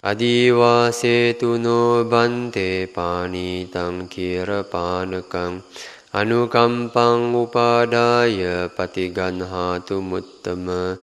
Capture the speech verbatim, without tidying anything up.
Adivasetu no bante panitang kirapanakang anukampang upadaya patiganhatu muttama